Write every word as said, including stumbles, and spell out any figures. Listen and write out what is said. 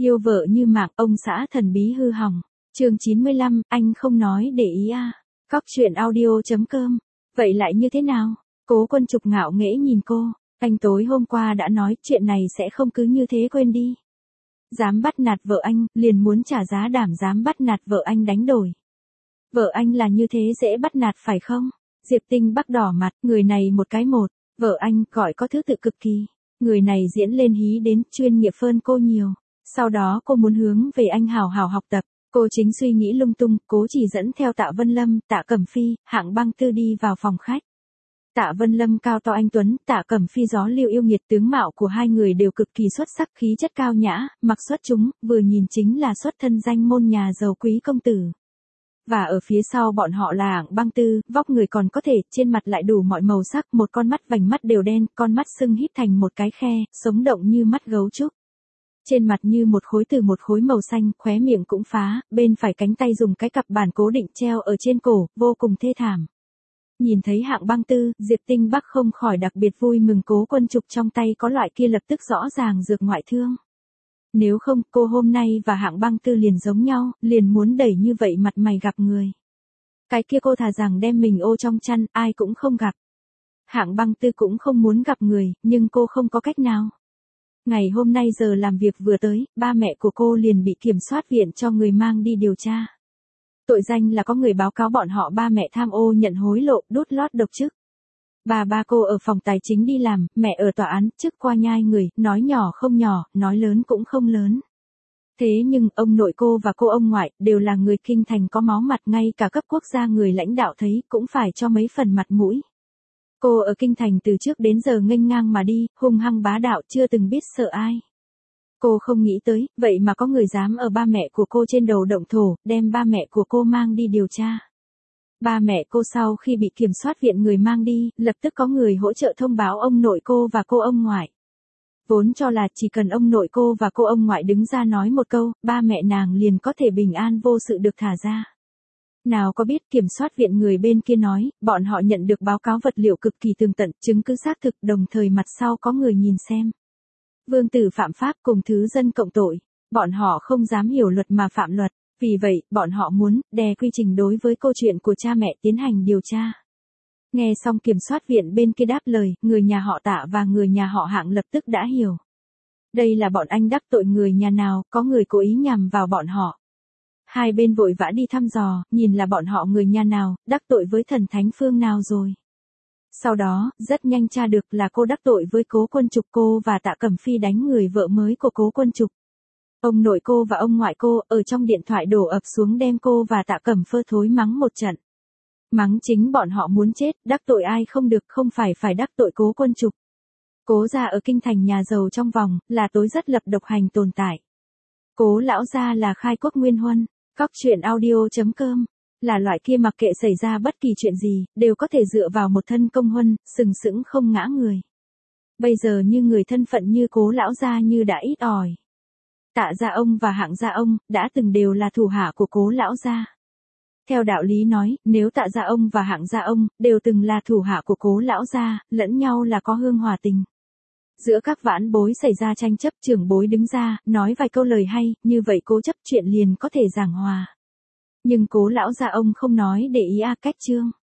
Yêu vợ như mạng, ông xã thần bí hư hỏng. Chương chín mươi lăm, anh không nói để ý à. Cóc truyện audio chấm com. Vậy lại như thế nào? Cố Quân Trục ngạo nghễ nhìn cô. Anh tối hôm qua đã nói chuyện này sẽ không cứ như thế quên đi. Dám bắt nạt vợ anh, liền muốn trả giá đảm dám bắt nạt vợ anh đánh đổi. Vợ anh là như thế dễ bắt nạt phải không? Diệp Tinh Bắc đỏ mặt, người này một cái một. Vợ anh gọi có thứ tự cực kỳ. Người này diễn lên hí đến chuyên nghiệp hơn cô nhiều. Sau đó cô muốn hướng về anh hào hào học tập. Cô chính suy nghĩ lung tung, cố chỉ dẫn theo Tạ Vân Lâm, Tạ Cẩm Phi, Hạng Băng Tư đi vào phòng khách. Tạ Vân Lâm cao to anh tuấn, Tạ Cẩm Phi gió lưu yêu nghiệt, tướng mạo của hai người đều cực kỳ xuất sắc, khí chất cao nhã, mặc xuất chúng, vừa nhìn chính là xuất thân danh môn nhà giàu quý công tử. Và ở phía sau bọn họ là Hạng Băng Tư, vóc người còn có thể, trên mặt lại đủ mọi màu sắc, một con mắt vành mắt đều đen, con mắt sưng híp thành một cái khe, sống động như mắt gấu trúc. Trên mặt như một khối từ một khối màu xanh, khóe miệng cũng phá, bên phải cánh tay dùng cái cặp bản cố định treo ở trên cổ, vô cùng thê thảm. Nhìn thấy Hạng Băng Tư, Diệp Tinh Bắc không khỏi đặc biệt vui mừng. Cố Quân Trục trong tay có loại kia lập tức rõ ràng dược ngoại thương. Nếu không, cô hôm nay và Hạng Băng Tư liền giống nhau, liền muốn đẩy như vậy mặt mày gặp người. Cái kia cô thà rằng đem mình ô trong chăn, ai cũng không gặp. Hạng Băng Tư cũng không muốn gặp người, nhưng cô không có cách nào. Ngày hôm nay giờ làm việc vừa tới, ba mẹ của cô liền bị kiểm soát viện cho người mang đi điều tra. Tội danh là có người báo cáo bọn họ ba mẹ tham ô nhận hối lộ, đút lót độc chức. Bà ba cô ở phòng tài chính đi làm, mẹ ở tòa án, chức qua nhai người, nói nhỏ không nhỏ, nói lớn cũng không lớn. Thế nhưng, ông nội cô và cô ông ngoại, đều là người kinh thành có máu mặt, ngay cả cấp quốc gia người lãnh đạo thấy, cũng phải cho mấy phần mặt mũi. Cô ở kinh thành từ trước đến giờ nghênh ngang mà đi, hung hăng bá đạo, chưa từng biết sợ ai. Cô không nghĩ tới, vậy mà có người dám ở ba mẹ của cô trên đầu động thổ, đem ba mẹ của cô mang đi điều tra. Ba mẹ cô sau khi bị kiểm soát viện người mang đi, lập tức có người hỗ trợ thông báo ông nội cô và cô ông ngoại. Vốn cho là chỉ cần ông nội cô và cô ông ngoại đứng ra nói một câu, ba mẹ nàng liền có thể bình an vô sự được thả ra. Nào có biết kiểm soát viện người bên kia nói, bọn họ nhận được báo cáo vật liệu cực kỳ tường tận, chứng cứ xác thực, đồng thời mặt sau có người nhìn xem. Vương tử phạm pháp cùng thứ dân cộng tội, bọn họ không dám hiểu luật mà phạm luật, vì vậy, bọn họ muốn đè quy trình đối với câu chuyện của cha mẹ tiến hành điều tra. Nghe xong kiểm soát viện bên kia đáp lời, người nhà họ Tạ và người nhà họ Hạng lập tức đã hiểu. Đây là bọn anh đắc tội người nhà nào, có người cố ý nhằm vào bọn họ. Hai bên vội vã đi thăm dò, nhìn là bọn họ người nhà nào, đắc tội với thần thánh phương nào rồi. Sau đó, rất nhanh tra được là cô đắc tội với Cố Quân Trục, cô và Tạ Cẩm Phi đánh người vợ mới của Cố Quân Trục. Ông nội cô và ông ngoại cô, ở trong điện thoại đổ ập xuống đem cô và Tạ Cẩm Phơ thối mắng một trận. Mắng chính bọn họ muốn chết, đắc tội ai không được, không phải phải đắc tội Cố Quân Trục. Cố gia ở kinh thành nhà giàu trong vòng, là tối rất lập độc hành tồn tại. Cố lão gia là khai quốc nguyên huân, cóc truyện audio chấm com. Là loại kia mặc kệ xảy ra bất kỳ chuyện gì, đều có thể dựa vào một thân công huân, sừng sững không ngã người. Bây giờ như người thân phận như Cố lão gia như đã ít ỏi. Tạ gia ông và Hạng gia ông, đã từng đều là thủ hạ của Cố lão gia. Theo đạo lý nói, nếu Tạ gia ông và Hạng gia ông, đều từng là thủ hạ của Cố lão gia, lẫn nhau là có hương hòa tình. Giữa các vãn bối xảy ra tranh chấp, trưởng bối đứng ra, nói vài câu lời hay, như vậy cố chấp chuyện liền có thể giảng hòa. Nhưng Cố lão gia ông không nói để ý a cách chương.